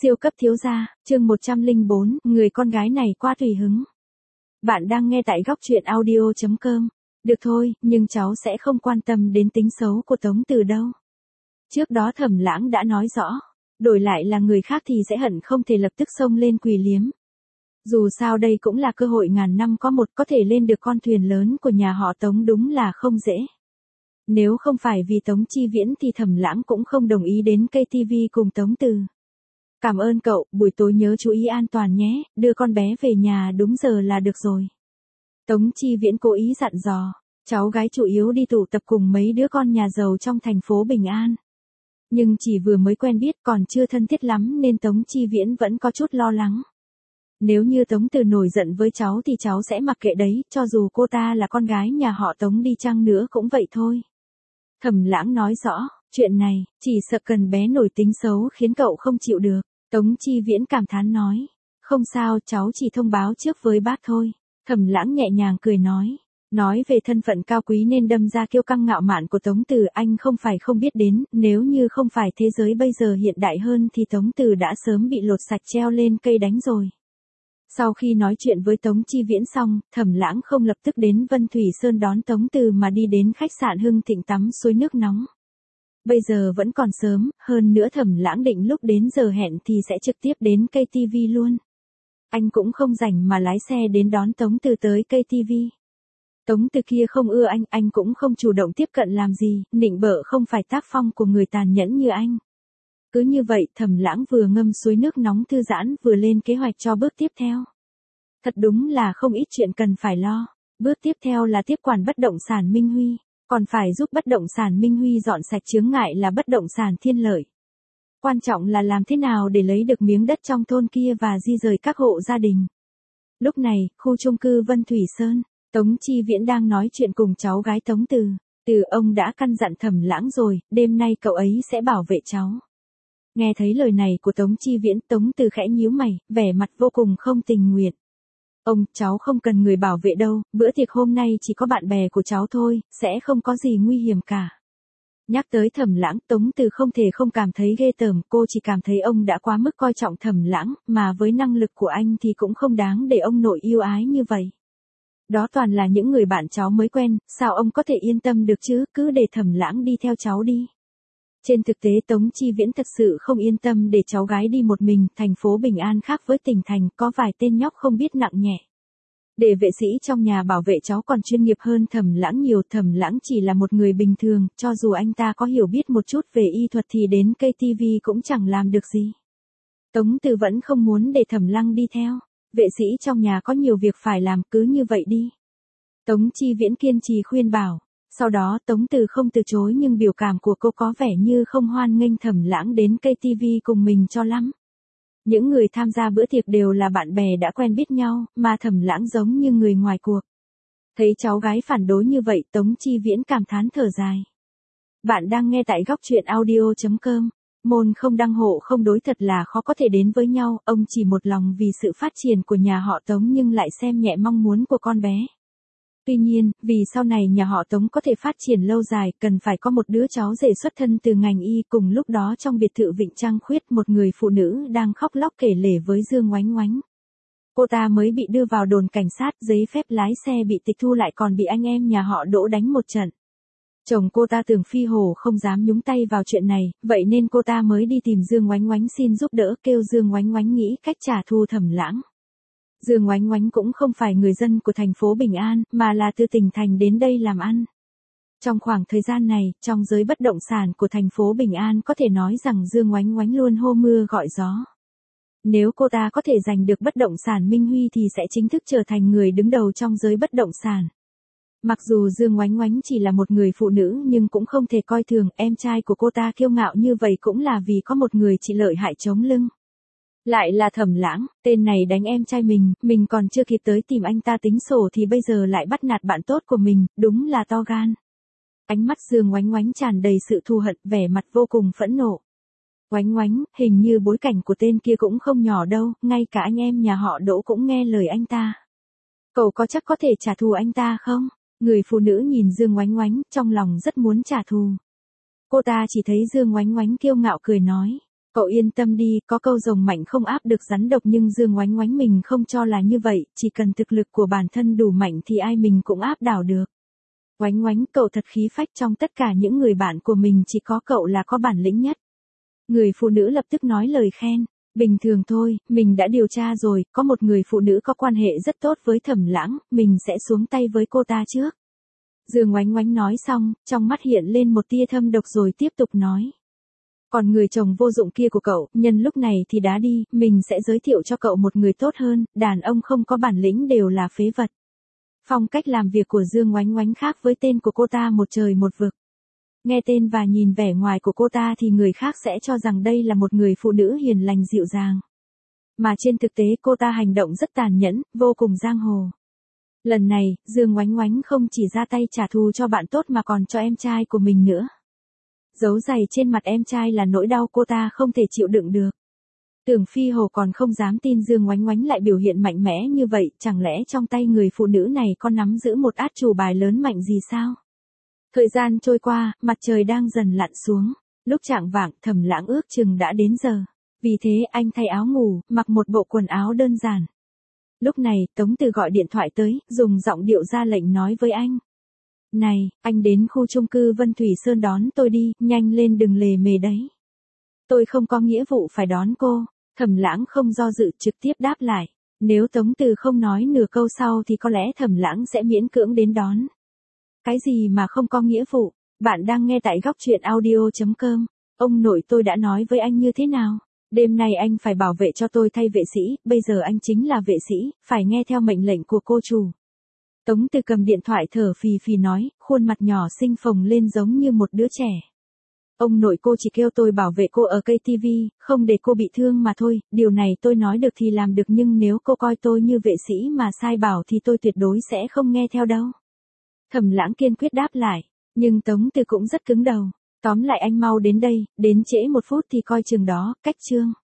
Siêu cấp thiếu gia, chương 104, người con gái này quá tùy hứng. Bạn đang nghe tại góc truyện audio.com. Được thôi, nhưng cháu sẽ không quan tâm đến tính xấu của Tống Từ đâu. Trước đó Thẩm Lãng đã nói rõ, đổi lại là người khác thì sẽ hận không thể lập tức xông lên quỳ liếm. Dù sao đây cũng là cơ hội ngàn năm có một, có thể lên được con thuyền lớn của nhà họ Tống đúng là không dễ. Nếu không phải vì Tống Chi Viễn thì Thẩm Lãng cũng không đồng ý đến KTV cùng Tống Từ. Cảm ơn cậu, buổi tối nhớ chú ý an toàn nhé, đưa con bé về nhà đúng giờ là được rồi. Tống Chi Viễn cố ý dặn dò, cháu gái chủ yếu đi tụ tập cùng mấy đứa con nhà giàu trong thành phố Bình An. Nhưng chỉ vừa mới quen biết còn chưa thân thiết lắm nên Tống Chi Viễn vẫn có chút lo lắng. Nếu như Tống Từ nổi giận với cháu thì cháu sẽ mặc kệ đấy, cho dù cô ta là con gái nhà họ Tống đi chăng nữa cũng vậy thôi. Thẩm Lãng nói rõ, chuyện này, chỉ sợ cần bé nổi tính xấu khiến cậu không chịu được. Tống Chi Viễn cảm thán nói, không sao, cháu chỉ thông báo trước với bác thôi. Thẩm Lãng nhẹ nhàng cười nói về thân phận cao quý nên đâm ra kiêu căng ngạo mạn của Tống Từ anh không phải không biết đến, nếu như không phải thế giới bây giờ hiện đại hơn thì Tống Từ đã sớm bị lột sạch treo lên cây đánh rồi. Sau khi nói chuyện với Tống Chi Viễn xong, Thẩm Lãng không lập tức đến Vân Thủy Sơn đón Tống Từ mà đi đến khách sạn Hưng Thịnh tắm suối nước nóng. Bây giờ vẫn còn sớm, hơn nữa Thẩm Lãng định lúc đến giờ hẹn thì sẽ trực tiếp đến KTV luôn. Anh cũng không rảnh mà lái xe đến đón Tống Từ tới KTV. Tống Từ kia không ưa anh cũng không chủ động tiếp cận làm gì, nịnh bợ không phải tác phong của người tàn nhẫn như anh. Cứ như vậy Thẩm Lãng vừa ngâm suối nước nóng thư giãn vừa lên kế hoạch cho bước tiếp theo. Thật đúng là không ít chuyện cần phải lo. Bước tiếp theo là tiếp quản bất động sản Minh Huy. Còn phải giúp bất động sản Minh Huy dọn sạch chướng ngại là bất động sản Thiên Lợi. Quan trọng là làm thế nào để lấy được miếng đất trong thôn kia và di rời các hộ gia đình. Lúc này, khu chung cư Vân Thủy Sơn, Tống Chi Viễn đang nói chuyện cùng cháu gái Tống Từ. Ông đã căn dặn Thẩm Lãng rồi, đêm nay cậu ấy sẽ bảo vệ cháu. Nghe thấy lời này của Tống Chi Viễn, Tống Từ khẽ nhíu mày, vẻ mặt vô cùng không tình nguyện. Cháu không cần người bảo vệ đâu, bữa tiệc hôm nay chỉ có bạn bè của cháu thôi, sẽ không có gì nguy hiểm cả. Nhắc tới Thẩm Lãng, Tống Từ không thể không cảm thấy ghê tởm, cô chỉ cảm thấy ông đã quá mức coi trọng Thẩm Lãng, mà với năng lực của anh thì cũng không đáng để ông nội yêu ái như vậy. Đó toàn là những người bạn cháu mới quen, sao ông có thể yên tâm được chứ, cứ để Thẩm Lãng đi theo cháu đi. Trên thực tế Tống Chi Viễn thật sự không yên tâm để cháu gái đi một mình, thành phố Bình An khác với tỉnh thành, có vài tên nhóc không biết nặng nhẹ. Để vệ sĩ trong nhà bảo vệ cháu còn chuyên nghiệp hơn Thẩm Lãng nhiều, Thẩm Lãng chỉ là một người bình thường, cho dù anh ta có hiểu biết một chút về y thuật thì đến KTV cũng chẳng làm được gì. Tống Từ vẫn không muốn để Thẩm Lãng đi theo, vệ sĩ trong nhà có nhiều việc phải làm, cứ như vậy đi. Tống Chi Viễn kiên trì khuyên bảo. Sau đó Tống Từ không từ chối nhưng biểu cảm của cô có vẻ như không hoan nghênh Thẩm Lãng đến KTV cùng mình cho lắm. Những người tham gia bữa tiệc đều là bạn bè đã quen biết nhau, mà Thẩm Lãng giống như người ngoài cuộc. Thấy cháu gái phản đối như vậy Tống Chi Viễn cảm thán thở dài. Bạn đang nghe tại góc truyện audio.com. Môn không đăng hộ không đối thật là khó có thể đến với nhau, ông chỉ một lòng vì sự phát triển của nhà họ Tống nhưng lại xem nhẹ mong muốn của con bé. Tuy nhiên, vì sau này nhà họ Tống có thể phát triển lâu dài, cần phải có một đứa cháu rể xuất thân từ ngành y. Cùng lúc đó trong biệt thự Vịnh Trăng Khuyết một người phụ nữ đang khóc lóc kể lể với Dương Oánh Oánh. Cô ta mới bị đưa vào đồn cảnh sát, giấy phép lái xe bị tịch thu lại còn bị anh em nhà họ Đỗ đánh một trận. Chồng cô ta Tưởng Phi Hổ không dám nhúng tay vào chuyện này, vậy nên cô ta mới đi tìm Dương Oánh Oánh xin giúp đỡ, kêu Dương Oánh Oánh nghĩ cách trả thù Thẩm Lãng. Dương Oánh Oánh cũng không phải người dân của thành phố Bình An, mà là từ tỉnh thành đến đây làm ăn. Trong khoảng thời gian này, trong giới bất động sản của thành phố Bình An có thể nói rằng Dương Oánh Oánh luôn hô mưa gọi gió. Nếu cô ta có thể giành được bất động sản Minh Huy thì sẽ chính thức trở thành người đứng đầu trong giới bất động sản. Mặc dù Dương Oánh Oánh chỉ là một người phụ nữ nhưng cũng không thể coi thường, em trai của cô ta kiêu ngạo như vậy cũng là vì có một người chị lợi hại chống lưng. Lại là Thẩm Lãng, tên này đánh em trai mình còn chưa kịp tới tìm anh ta tính sổ thì bây giờ lại bắt nạt bạn tốt của mình, đúng là to gan. Ánh mắt Dương Oánh Oánh tràn đầy sự thù hận, vẻ mặt vô cùng phẫn nộ. Oánh Oánh, hình như bối cảnh của tên kia cũng không nhỏ đâu, ngay cả anh em nhà họ Đỗ cũng nghe lời anh ta. Cậu có chắc có thể trả thù anh ta không? Người phụ nữ nhìn Dương Oánh Oánh, trong lòng rất muốn trả thù. Cô ta chỉ thấy Dương Oánh Oánh kiêu ngạo cười nói. Cậu yên tâm đi, có câu rồng mạnh không áp được rắn độc, nhưng Dương Oánh Oánh mình không cho là như vậy, chỉ cần thực lực của bản thân đủ mạnh thì ai mình cũng áp đảo được. Oánh Oánh, cậu thật khí phách, trong tất cả những người bạn của mình chỉ có cậu là có bản lĩnh nhất. Người phụ nữ lập tức nói lời khen. Bình thường thôi, mình đã điều tra rồi, có một người phụ nữ có quan hệ rất tốt với Thẩm Lãng, mình sẽ xuống tay với cô ta trước. Dương Oánh Oánh nói xong, trong mắt hiện lên một tia thâm độc rồi tiếp tục nói. Còn người chồng vô dụng kia của cậu, nhân lúc này thì đá đi, mình sẽ giới thiệu cho cậu một người tốt hơn, đàn ông không có bản lĩnh đều là phế vật. Phong cách làm việc của Dương Oánh Oánh khác với tên của cô ta một trời một vực. Nghe tên và nhìn vẻ ngoài của cô ta thì người khác sẽ cho rằng đây là một người phụ nữ hiền lành dịu dàng. Mà trên thực tế cô ta hành động rất tàn nhẫn, vô cùng giang hồ. Lần này, Dương Oánh Oánh không chỉ ra tay trả thù cho bạn tốt mà còn cho em trai của mình nữa. Dấu giày trên mặt em trai là nỗi đau cô ta không thể chịu đựng được. Tưởng Phi Hồ còn không dám tin Dương Oánh Oánh lại biểu hiện mạnh mẽ như vậy, chẳng lẽ trong tay người phụ nữ này có nắm giữ một át chủ bài lớn mạnh gì sao? Thời gian trôi qua, mặt trời đang dần lặn xuống. Lúc chạng vạng, Thẩm Lãng ước chừng đã đến giờ. Vì thế anh thay áo ngủ, mặc một bộ quần áo đơn giản. Lúc này, Tống Từ gọi điện thoại tới, dùng giọng điệu ra lệnh nói với anh. Này, anh đến khu chung cư Vân Thủy Sơn đón tôi đi, nhanh lên đừng lề mề đấy. Tôi không có nghĩa vụ phải đón cô. Thẩm Lãng không do dự trực tiếp đáp lại. Nếu Tống Từ không nói nửa câu sau thì có lẽ Thẩm Lãng sẽ miễn cưỡng đến đón. Cái gì mà không có nghĩa vụ? Bạn đang nghe tại góc truyện audio.com. Ông nội tôi đã nói với anh như thế nào? Đêm nay anh phải bảo vệ cho tôi thay vệ sĩ, bây giờ anh chính là vệ sĩ, phải nghe theo mệnh lệnh của cô chủ. Tống Từ cầm điện thoại thở phì phì nói, khuôn mặt nhỏ xinh phồng lên giống như một đứa trẻ. Ông nội cô chỉ kêu tôi bảo vệ cô ở cây TV, không để cô bị thương mà thôi, điều này tôi nói được thì làm được, nhưng nếu cô coi tôi như vệ sĩ mà sai bảo thì tôi tuyệt đối sẽ không nghe theo đâu. Thẩm Lãng kiên quyết đáp lại, nhưng Tống Từ cũng rất cứng đầu. Tóm lại anh mau đến đây, đến trễ 1 phút thì coi chừng đó, cách chương.